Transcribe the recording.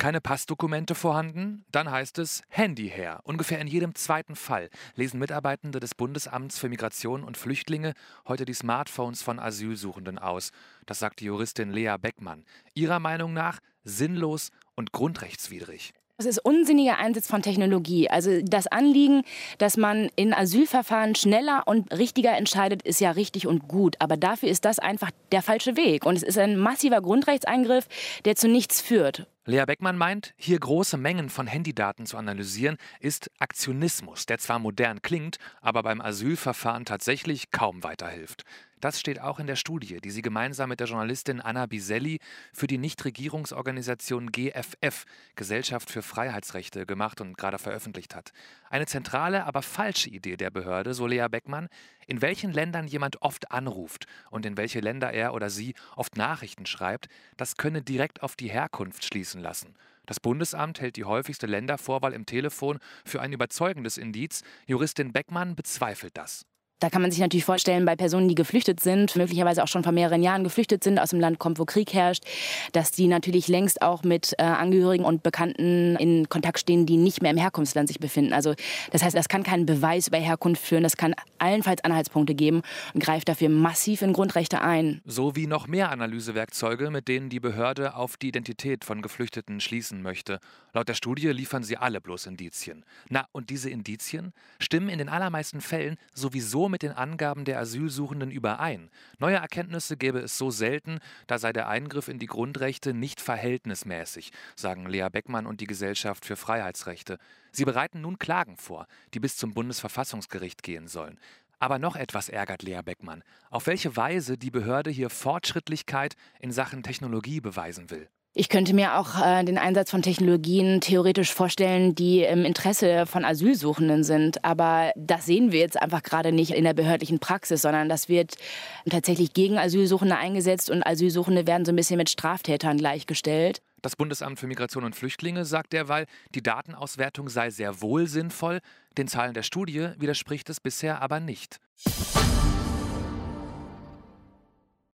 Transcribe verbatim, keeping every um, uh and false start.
Keine Passdokumente vorhanden? Dann heißt es Handy her. Ungefähr in jedem zweiten Fall lesen Mitarbeitende des Bundesamts für Migration und Flüchtlinge heute die Smartphones von Asylsuchenden aus. Das sagt die Juristin Lea Beckmann. Ihrer Meinung nach sinnlos und grundrechtswidrig. Es ist unsinniger Einsatz von Technologie. Also das Anliegen, dass man in Asylverfahren schneller und richtiger entscheidet, ist ja richtig und gut. Aber dafür ist das einfach der falsche Weg. Und es ist ein massiver Grundrechtseingriff, der zu nichts führt. Lea Beckmann meint, hier große Mengen von Handydaten zu analysieren, ist Aktionismus, der zwar modern klingt, aber beim Asylverfahren tatsächlich kaum weiterhilft. Das steht auch in der Studie, die sie gemeinsam mit der Journalistin Anna Biselli für die Nichtregierungsorganisation G F F, Gesellschaft für Freiheitsrechte, gemacht und gerade veröffentlicht hat. Eine zentrale, aber falsche Idee der Behörde, so Lea Beckmann, in welchen Ländern jemand oft anruft und in welche Länder er oder sie oft Nachrichten schreibt, das könne direkt auf die Herkunft schließen lassen. Das Bundesamt hält die häufigste Ländervorwahl im Telefon für ein überzeugendes Indiz. Juristin Beckmann bezweifelt das. Da kann man sich natürlich vorstellen, bei Personen, die geflüchtet sind, möglicherweise auch schon vor mehreren Jahren geflüchtet sind, aus dem Land kommt, wo Krieg herrscht, dass die natürlich längst auch mit äh, Angehörigen und Bekannten in Kontakt stehen, die nicht mehr im Herkunftsland sich befinden. Also das heißt, das kann keinen Beweis über Herkunft führen, das kann allenfalls Anhaltspunkte geben und greift dafür massiv in Grundrechte ein. So wie noch mehr Analysewerkzeuge, mit denen die Behörde auf die Identität von Geflüchteten schließen möchte. Laut der Studie liefern sie alle bloß Indizien. Na, und diese Indizien stimmen in den allermeisten Fällen sowieso mit den Angaben der Asylsuchenden überein. Neue Erkenntnisse gäbe es so selten, da sei der Eingriff in die Grundrechte nicht verhältnismäßig, sagen Lea Beckmann und die Gesellschaft für Freiheitsrechte. Sie bereiten nun Klagen vor, die bis zum Bundesverfassungsgericht gehen sollen. Aber noch etwas ärgert Lea Beckmann: auf welche Weise die Behörde hier Fortschrittlichkeit in Sachen Technologie beweisen will. Ich könnte mir auch äh, den Einsatz von Technologien theoretisch vorstellen, die im Interesse von Asylsuchenden sind. Aber das sehen wir jetzt einfach gerade nicht in der behördlichen Praxis, sondern das wird tatsächlich gegen Asylsuchende eingesetzt und Asylsuchende werden so ein bisschen mit Straftätern gleichgestellt. Das Bundesamt für Migration und Flüchtlinge sagt derweil, die Datenauswertung sei sehr wohl sinnvoll. Den Zahlen der Studie widerspricht es bisher aber nicht.